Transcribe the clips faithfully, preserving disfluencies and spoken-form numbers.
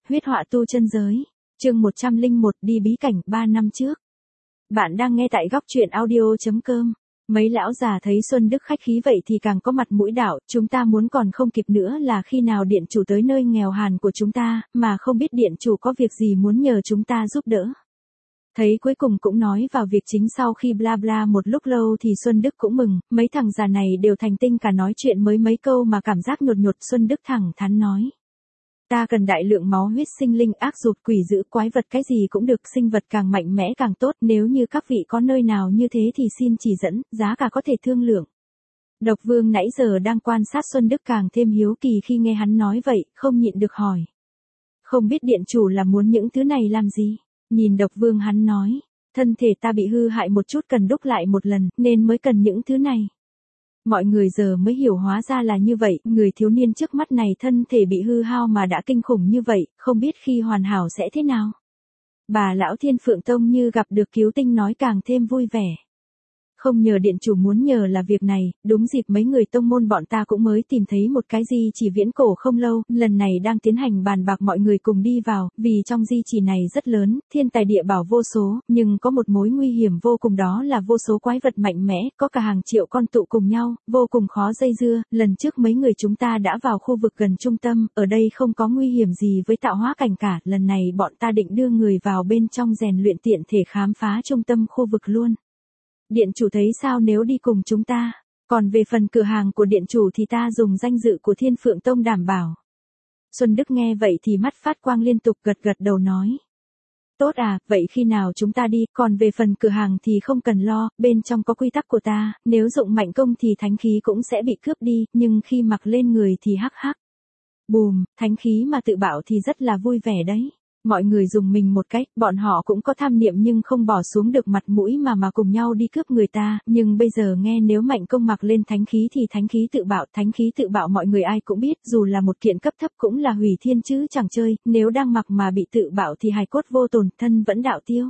huyết họa tu chân giới. Chương một trăm lẻ một đi bí cảnh ba năm trước. Bạn đang nghe tại góc truyện audio chấm com. Mấy lão già thấy Xuân Đức khách khí vậy thì càng có mặt mũi đạo, chúng ta muốn còn không kịp nữa là khi nào điện chủ tới nơi nghèo hàn của chúng ta, mà không biết điện chủ có việc gì muốn nhờ chúng ta giúp đỡ. Thấy cuối cùng cũng nói vào việc chính sau khi bla bla một lúc lâu thì Xuân Đức cũng mừng, mấy thằng già này đều thành tinh cả nói chuyện mới mấy câu mà cảm giác nhột nhột. Xuân Đức thẳng thắn nói. Ta cần đại lượng máu huyết sinh linh ác dục quỷ dữ quái vật cái gì cũng được, sinh vật càng mạnh mẽ càng tốt, nếu như các vị có nơi nào như thế thì xin chỉ dẫn, giá cả có thể thương lượng. Độc Vương nãy giờ đang quan sát Xuân Đức càng thêm hiếu kỳ khi nghe hắn nói vậy, không nhịn được hỏi. Không biết điện chủ là muốn những thứ này làm gì? Nhìn Độc Vương hắn nói, thân thể ta bị hư hại một chút cần đúc lại một lần, nên mới cần những thứ này. Mọi người giờ mới hiểu hóa ra là như vậy, người thiếu niên trước mắt này thân thể bị hư hao mà đã kinh khủng như vậy, không biết khi hoàn hảo sẽ thế nào. Bà lão Thiên Phượng Tông như gặp được cứu tinh nói càng thêm vui vẻ. Không nhờ điện chủ muốn nhờ là việc này, đúng dịp mấy người tông môn bọn ta cũng mới tìm thấy một cái di chỉ viễn cổ không lâu, lần này đang tiến hành bàn bạc mọi người cùng đi vào, vì trong di chỉ này rất lớn, thiên tài địa bảo vô số, nhưng có một mối nguy hiểm vô cùng đó là vô số quái vật mạnh mẽ, có cả hàng triệu con tụ cùng nhau, vô cùng khó dây dưa, lần trước mấy người chúng ta đã vào khu vực gần trung tâm, ở đây không có nguy hiểm gì với tạo hóa cảnh cả, lần này bọn ta định đưa người vào bên trong rèn luyện tiện thể khám phá trung tâm khu vực luôn. Điện chủ thấy sao nếu đi cùng chúng ta, còn về phần cửa hàng của điện chủ thì ta dùng danh dự của Thiên Phượng Tông đảm bảo. Xuân Đức nghe vậy thì mắt phát quang liên tục gật gật đầu nói. Tốt à, vậy khi nào chúng ta đi, còn về phần cửa hàng thì không cần lo, bên trong có quy tắc của ta, nếu dụng mạnh công thì thánh khí cũng sẽ bị cướp đi, nhưng khi mặc lên người thì hắc hắc. Bùm, thánh khí mà tự bảo thì rất là vui vẻ đấy. Mọi người dùng mình một cách, bọn họ cũng có tham niệm nhưng không bỏ xuống được mặt mũi mà mà cùng nhau đi cướp người ta, nhưng bây giờ nghe nếu mạnh công mặc lên thánh khí thì thánh khí tự bạo, thánh khí tự bạo mọi người ai cũng biết, dù là một kiện cấp thấp cũng là hủy thiên chứ chẳng chơi, nếu đang mặc mà bị tự bạo thì hài cốt vô tồn, thân vẫn đạo tiêu.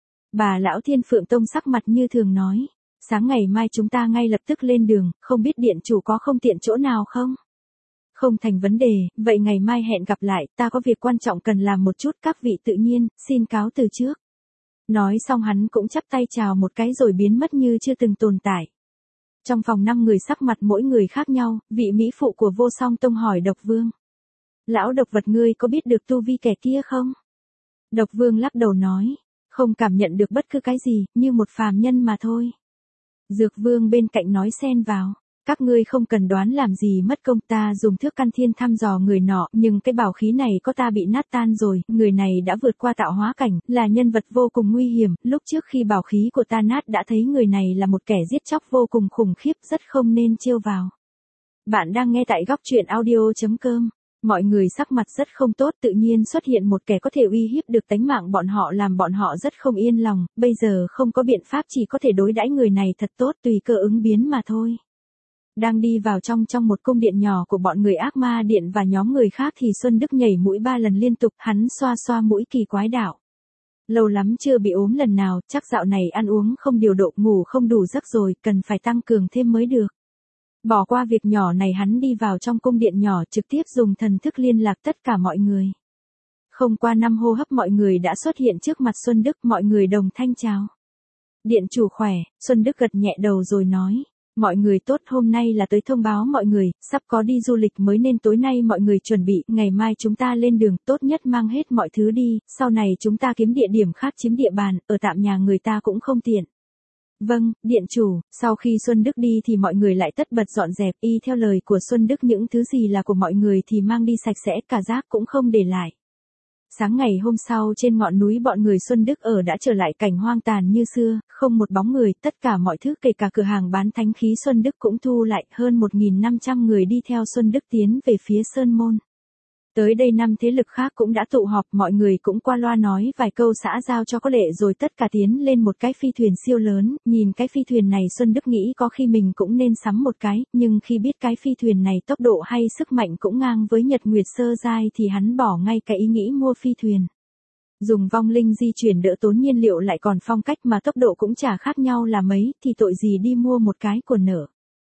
Bà lão Thiên Phượng Tông sắc mặt như thường nói, sáng ngày mai chúng ta ngay lập tức lên đường, không biết điện chủ có không tiện chỗ nào không? Không thành vấn đề, vậy ngày mai hẹn gặp lại, ta có việc quan trọng cần làm một chút, các vị tự nhiên, xin cáo từ trước. Nói xong hắn cũng chắp tay chào một cái rồi biến mất như chưa từng tồn tại. Trong phòng năm người sắc mặt mỗi người khác nhau, vị mỹ phụ của Vô Song Tông hỏi Độc Vương. Lão độc vật ngươi có biết được tu vi kẻ kia không? Độc Vương lắc đầu nói, không cảm nhận được bất cứ cái gì, như một phàm nhân mà thôi. Dược Vương bên cạnh nói xen vào. Các ngươi không cần đoán làm gì mất công, ta dùng thước căn thiên thăm dò người nọ, nhưng cái bảo khí này có ta bị nát tan rồi, người này đã vượt qua tạo hóa cảnh, là nhân vật vô cùng nguy hiểm, lúc trước khi bảo khí của ta nát đã thấy người này là một kẻ giết chóc vô cùng khủng khiếp, rất không nên trêu vào. Bạn đang nghe tại góc truyện audio chấm com. Mọi người sắc mặt rất không tốt, tự nhiên xuất hiện một kẻ có thể uy hiếp được tánh mạng bọn họ làm bọn họ rất không yên lòng, bây giờ không có biện pháp chỉ có thể đối đãi người này thật tốt tùy cơ ứng biến mà thôi. Đang đi vào trong trong một cung điện nhỏ của bọn người ác ma điện và nhóm người khác thì Xuân Đức nhảy mũi ba lần liên tục, hắn xoa xoa mũi kỳ quái đạo. Lâu lắm chưa bị ốm lần nào, chắc dạo này ăn uống không điều độ, ngủ không đủ giấc rồi, cần phải tăng cường thêm mới được. Bỏ qua việc nhỏ này hắn đi vào trong cung điện nhỏ trực tiếp dùng thần thức liên lạc tất cả mọi người. Không qua năm hô hấp mọi người đã xuất hiện trước mặt Xuân Đức, mọi người đồng thanh chào. Điện chủ khỏe, Xuân Đức gật nhẹ đầu rồi nói. Mọi người tốt, hôm nay là tới thông báo mọi người, sắp có đi du lịch mới nên tối nay mọi người chuẩn bị, ngày mai chúng ta lên đường, tốt nhất mang hết mọi thứ đi, sau này chúng ta kiếm địa điểm khác chiếm địa bàn, ở tạm nhà người ta cũng không tiện. Vâng, điện chủ, sau khi Xuân Đức đi thì mọi người lại tất bật dọn dẹp, y theo lời của Xuân Đức những thứ gì là của mọi người thì mang đi sạch sẽ, cả rác cũng không để lại. Sáng ngày hôm sau trên ngọn núi bọn người Xuân Đức ở đã trở lại cảnh hoang tàn như xưa, không một bóng người, tất cả mọi thứ kể cả cửa hàng bán thánh khí Xuân Đức cũng thu lại, hơn một nghìn năm trăm người đi theo Xuân Đức tiến về phía Sơn Môn. Tới đây năm thế lực khác cũng đã tụ họp, mọi người cũng qua loa nói vài câu xã giao cho có lệ rồi tất cả tiến lên một cái phi thuyền siêu lớn, nhìn cái phi thuyền này Xuân Đức nghĩ có khi mình cũng nên sắm một cái, nhưng khi biết cái phi thuyền này tốc độ hay sức mạnh cũng ngang với Nhật Nguyệt Sơ Giai thì hắn bỏ ngay cái ý nghĩ mua phi thuyền. Dùng vong linh di chuyển đỡ tốn nhiên liệu lại còn phong cách mà tốc độ cũng chả khác nhau là mấy, thì tội gì đi mua một cái của nở.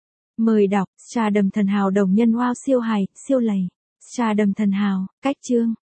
Mời đọc, Trà Đầm Thần Hào đồng nhân wow siêu hài, siêu lầy. Trà Đầm Thần Hào, cách chương.